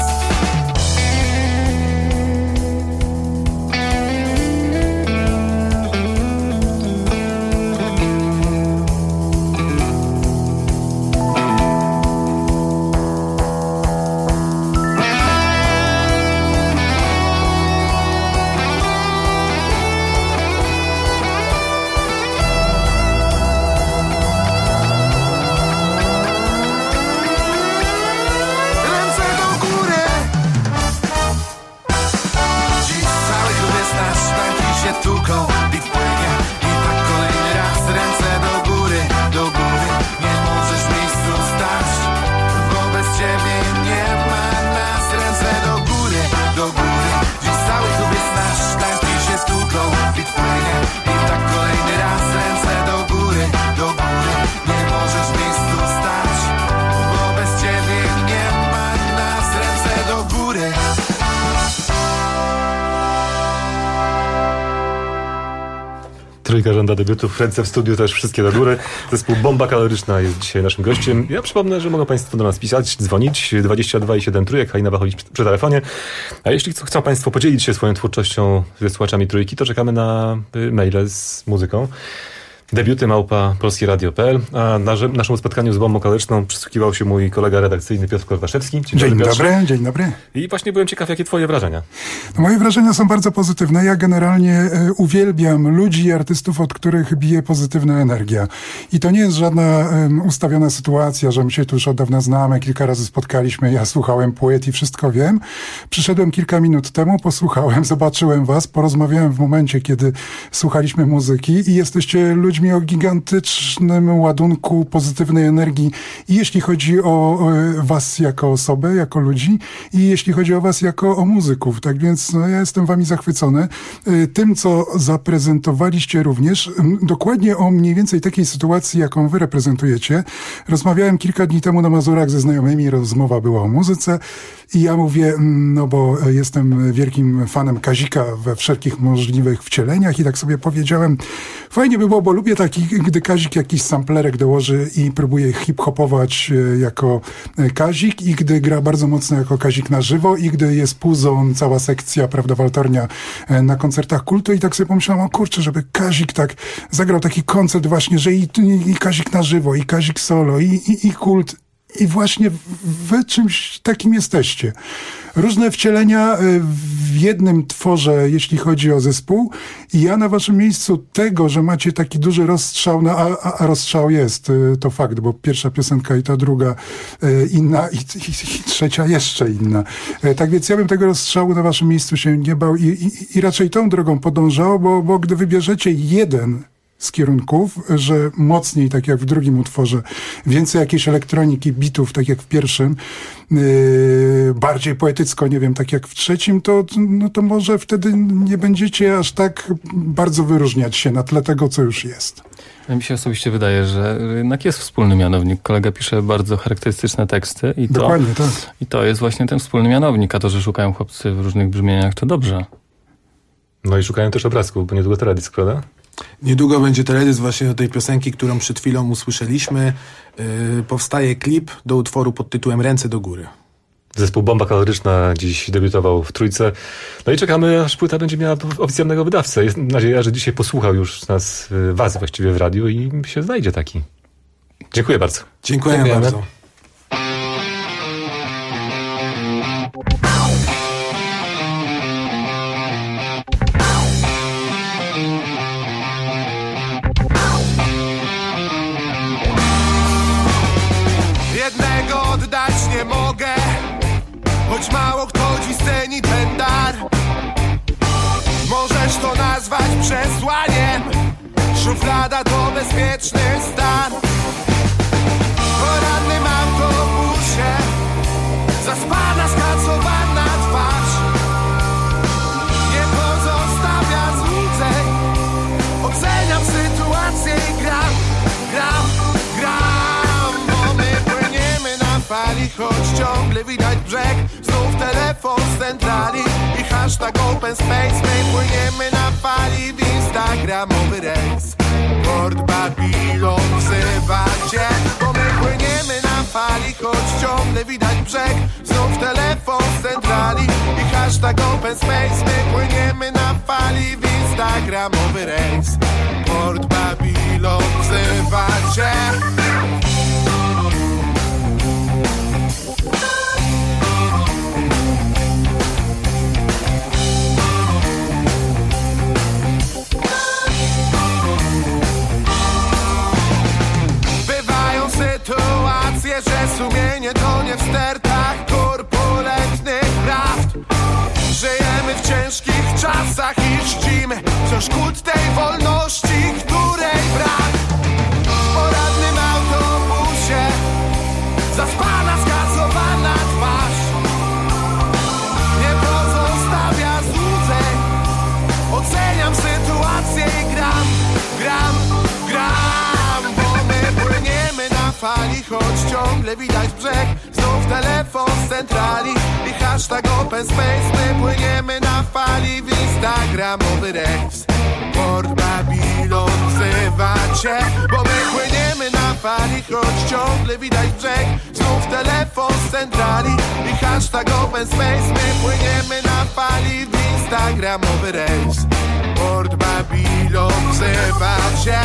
Trójka żąda debiutów, ręce w studiu też wszystkie do góry. Zespół Bomba Kaloryczna jest dzisiaj naszym gościem. Ja przypomnę, że mogą Państwo do nas pisać, dzwonić 22 i 7 trójek, Halina Bachowicz przy telefonie. A jeśli chcą Państwo podzielić się swoją twórczością ze słuchaczami Trójki, to czekamy na maile z muzyką. debiuty@polskieradio.pl. A naszemu spotkaniu z Bombą Kaloryczną przysłuchiwał się mój kolega redakcyjny Piotr Korwaszewski. Dzień dobry. I właśnie byłem ciekaw, jakie twoje wrażenia? No, moje wrażenia są bardzo pozytywne. Ja generalnie uwielbiam ludzi i artystów, od których bije pozytywna energia. I to nie jest żadna ustawiona sytuacja, że my się tu już od dawna znamy, kilka razy spotkaliśmy, ja słuchałem płyt i wszystko wiem. Przyszedłem kilka minut temu, posłuchałem, zobaczyłem was, porozmawiałem w momencie, kiedy słuchaliśmy muzyki i jesteście ludźmi o gigantycznym ładunku pozytywnej energii i jeśli chodzi o was jako osobę, jako ludzi i jeśli chodzi o was jako o muzyków. Tak więc no, ja jestem wami zachwycony. Tym, co zaprezentowaliście również, dokładnie o mniej więcej takiej sytuacji, jaką wy reprezentujecie. Rozmawiałem kilka dni temu na Mazurach ze znajomymi, rozmowa była o muzyce i ja mówię, no bo jestem wielkim fanem Kazika we wszelkich możliwych wcieleniach i tak sobie powiedziałem, fajnie by było, bo lubię taki, gdy Kazik jakiś samplerek dołoży i próbuje hip-hopować jako Kazik i gdy gra bardzo mocno jako Kazik na żywo i gdy jest puzon, cała sekcja, prawda, waltornia na koncertach kultu i tak sobie pomyślałem, o kurczę, żeby Kazik tak zagrał taki koncert właśnie, że i Kazik na żywo, i Kazik solo, i kult. I właśnie wy czymś takim jesteście. Różne wcielenia w jednym tworze, jeśli chodzi o zespół. I ja na waszym miejscu tego, że macie taki duży rozstrzał, a rozstrzał jest, to fakt, bo pierwsza piosenka i ta druga inna i trzecia jeszcze inna. Tak więc ja bym tego rozstrzału na waszym miejscu się nie bał i raczej tą drogą podążał, bo gdy wybierzecie jeden z kierunków, że mocniej, tak jak w drugim utworze, więcej jakiejś elektroniki, bitów, tak jak w pierwszym, bardziej poetycko, nie wiem, tak jak w trzecim, to może wtedy nie będziecie aż tak bardzo wyróżniać się na tle tego, co już jest. Mi się osobiście wydaje, że jednak jest wspólny mianownik. Kolega pisze bardzo charakterystyczne teksty dokładnie, tak. I to jest właśnie ten wspólny mianownik, a to, że szukają chłopcy w różnych brzmieniach, to dobrze. No i szukają też obrazków, bo niedługo teledysk, prawda? Niedługo będzie teledysk właśnie do tej piosenki, którą przed chwilą usłyszeliśmy. Powstaje klip do utworu pod tytułem Ręce do góry. Zespół Bomba Kaloryczna dziś debiutował w Trójce. No i czekamy, aż płyta będzie miała oficjalnego wydawcę. Jest nadzieja, że dzisiaj posłuchał już was właściwie w radiu i się znajdzie taki. Dziękuję bardzo. Dziękujemy bardzo. Nie mogę, choć mało kto dziś ceni ten dar. Możesz to nazwać przesłaniem, szuflada to bezpieczny stan. W porannym autobusie zaspana, skacowana twarz nie pozostawia złudzeń. Oceniam sytuację i gram, bo my płyniemy na fali, choć ciągle widać brzeg. Znów telefon z centrali i hashtag open space. My płyniemy na fali w instagramowy rejs. Port Babylon wzywa cię, bo my płyniemy na fali, choć ciągle widać brzeg. Znów telefon z centrali i hashtag open space. My płyniemy na fali w instagramowy rejs. Port Babylon wzywa cię. Sytuacje, że sumienie tonie w stertach korpulentnych prawd. Żyjemy w ciężkich czasach i czcimy wciąż kult tej wolności, której brak. W porannym autobusie zaspana, skacowana twarz nie pozostawia złudzeń. Oceniam sytuację i gram, bo my płyniemy na fali, choć ciągle widać brzeg. Znów telefon z centrali i hashtag open space. My płyniemy na fali w instagramowy rejs. Port Babylon Babil odzywa cię, bo my płyniemy na fali, choć ciągle widać brzeg. Znów telefon z centrali i hashtag open space. My płyniemy na fali w instagramowy rejs. Port Babil odzywa cię.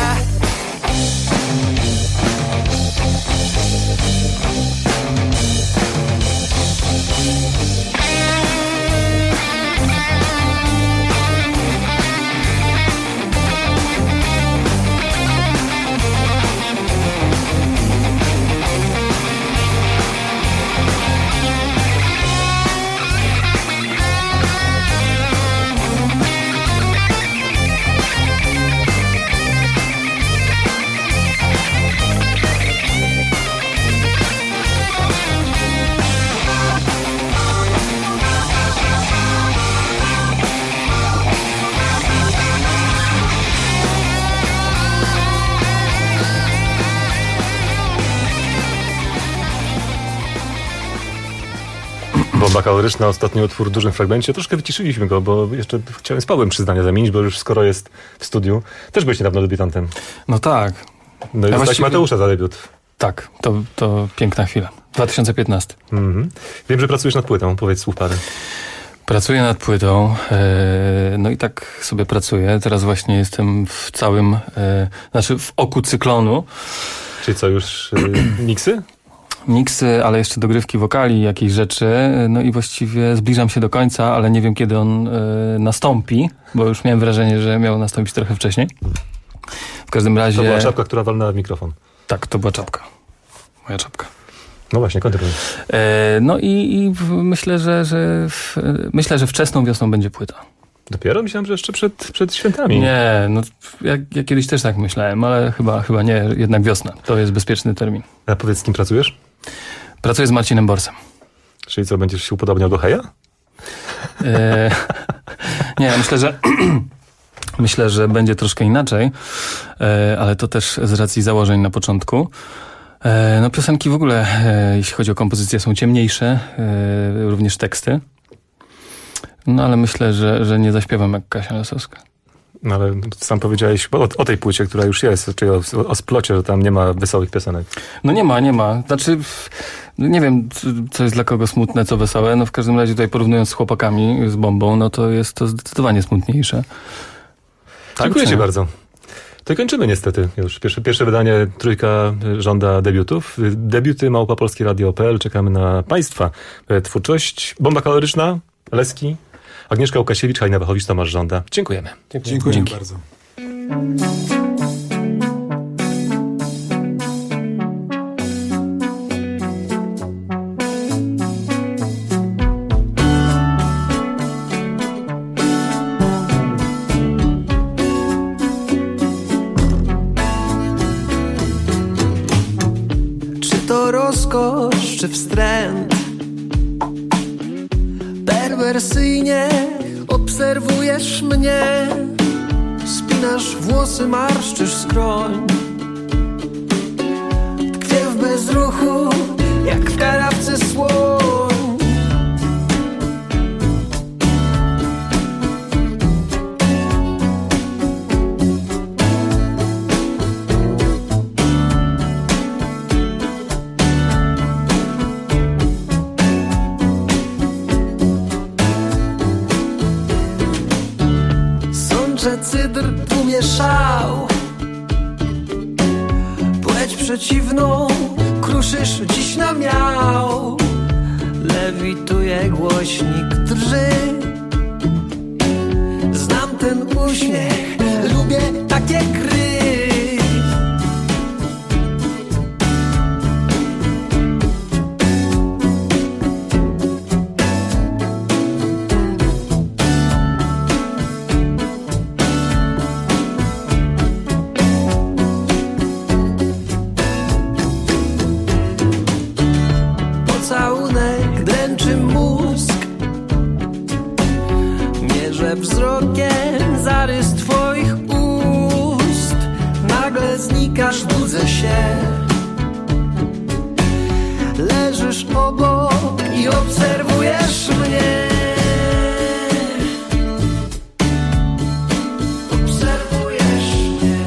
Bomba kaloryczna, ostatni utwór w dużym fragmencie. Troszkę wyciszyliśmy go, bo jeszcze chciałem z Pawłem przyznania zamienić, bo już skoro jest w studiu. Też byłeś niedawno debiutantem. No tak. No i dostać Mateusza za debiut. Tak, to piękna chwila. 2015. Wiem, że pracujesz nad płytą. Powiedz słów parę. Pracuję nad płytą, no i tak sobie pracuję. Teraz właśnie jestem w całym, w oku cyklonu. Czyli co, już miksy? Miksy, ale jeszcze dogrywki wokali, jakieś rzeczy. No i właściwie zbliżam się do końca, ale nie wiem, kiedy on nastąpi, bo już miałem wrażenie, że miał nastąpić trochę wcześniej. W każdym razie... To była czapka, która walnęła w mikrofon. Tak, to była czapka. Moja czapka. No właśnie, kontynuuj. No i myślę, że wczesną wiosną będzie płyta. Dopiero? Myślałem, że jeszcze przed świętami. Nie, no ja kiedyś też tak myślałem, ale chyba nie, jednak wiosna. To jest bezpieczny termin. A powiedz, z kim pracujesz? Pracuję z Marcinem Borsem. Czyli co, będziesz się upodobniał do Heja? Nie, myślę, że będzie troszkę inaczej, ale to też z racji założeń na początku. No piosenki w ogóle, jeśli chodzi o kompozycję, są ciemniejsze, również teksty. No ale myślę, że nie zaśpiewam jak Kasia Lasowska. No ale sam powiedziałeś o tej płycie, która już jest, czyli o splocie, że tam nie ma wesołych piosenek. No nie ma. Znaczy, nie wiem, co jest dla kogo smutne, co wesołe. No w każdym razie tutaj porównując z chłopakami, z Bombą, no to jest to zdecydowanie smutniejsze. Tak, dziękuję ci bardzo. To i kończymy niestety już. Pierwsze wydanie Trójka żąda debiutów. Debiuty @polskieradio.pl. Czekamy na Państwa twórczość. Bomba kaloryczna, Leski, Agnieszka Łukasiewicz, Halina Wachowicz, Tomasz Żąda. Dziękujemy. Dziękuję bardzo. Czy to rozkosz, czy wstręt? Perwersyjnie obserwujesz mnie, spinasz włosy, marszczysz skroń. Tkwię w bezruchu, jak w karabce słoń. Że cydr tłumie szał, płeć przeciwną kruszysz dziś na miał. Lewituje głośnik, drży. Znam ten uśmiech, lubię takie gry. Wzrokiem zarys twoich ust. Nagle znikasz, budzę się. Leżysz obok i obserwujesz mnie. Obserwujesz mnie.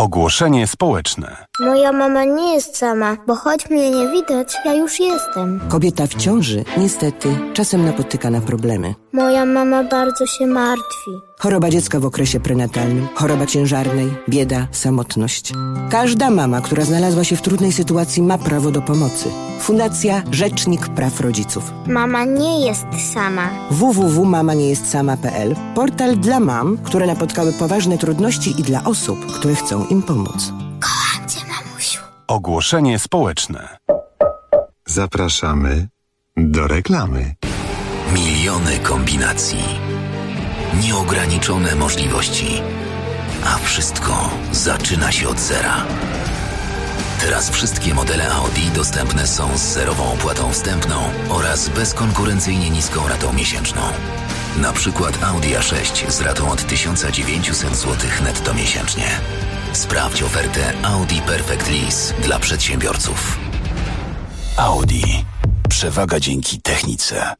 Ogłoszenie społeczne. Moja mama nie jest sama, bo choć mnie nie widać, ja już jestem. Kobieta w ciąży niestety czasem napotyka na problemy. Moja mama bardzo się martwi. Choroba dziecka w okresie prenatalnym, choroba ciężarnej, bieda, samotność. Każda mama, która znalazła się w trudnej sytuacji, ma prawo do pomocy. Fundacja Rzecznik Praw Rodziców. Mama nie jest sama. www.mamaniejestSama.pl. Portal dla mam, które napotkały poważne trudności i dla osób, które chcą im pomóc. Kocham cię, mamusiu. Ogłoszenie społeczne. Zapraszamy do reklamy. Miliony kombinacji. Nieograniczone możliwości. A wszystko zaczyna się od zera. Teraz wszystkie modele Audi dostępne są z zerową opłatą wstępną oraz bezkonkurencyjnie niską ratą miesięczną. Na przykład Audi A6 z ratą od 1900 zł netto miesięcznie. Sprawdź ofertę Audi Perfect Lease dla przedsiębiorców. Audi. Przewaga dzięki technice.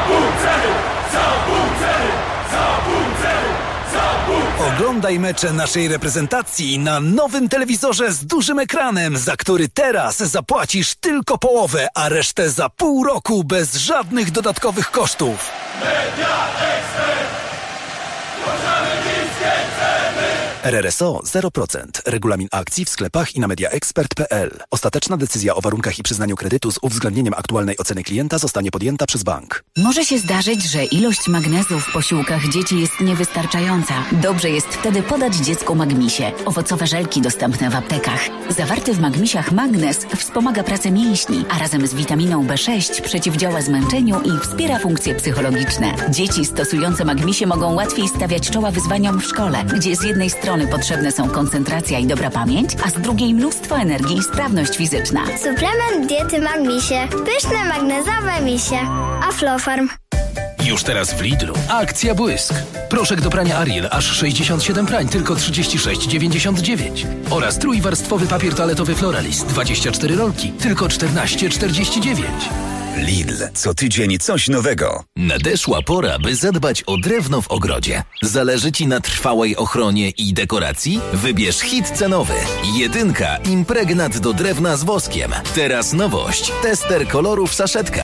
Oglądaj mecze naszej reprezentacji na nowym telewizorze z dużym ekranem, za który teraz zapłacisz tylko połowę, a resztę za pół roku bez żadnych dodatkowych kosztów. RRSO 0%. Regulamin akcji w sklepach i na mediaexpert.pl. Ostateczna decyzja o warunkach i przyznaniu kredytu z uwzględnieniem aktualnej oceny klienta zostanie podjęta przez bank. Może się zdarzyć, że ilość magnezu w posiłkach dzieci jest niewystarczająca. Dobrze jest wtedy podać dziecku Magmisie. Owocowe żelki dostępne w aptekach. Zawarty w Magmisiach magnez wspomaga pracę mięśni, a razem z witaminą B6 przeciwdziała zmęczeniu i wspiera funkcje psychologiczne. Dzieci stosujące Magmisie mogą łatwiej stawiać czoła wyzwaniom w szkole, gdzie z jednej strony potrzebne są koncentracja i dobra pamięć, a z drugiej mnóstwo energii i sprawność fizyczna. Suplement diety Magmisie. Pyszne magnezowe misie. Aflofarm. Już teraz w Lidlu akcja Błysk. Proszek do prania Ariel aż 67 prań, tylko 36,99. Oraz trójwarstwowy papier toaletowy Floralist 24 rolki, tylko 14,49. Lidl. Co tydzień coś nowego. Nadeszła pora, by zadbać o drewno w ogrodzie. Zależy Ci na trwałej ochronie i dekoracji? Wybierz hit cenowy. Jedynka impregnat do drewna z woskiem. Teraz nowość. Tester kolorów saszetka.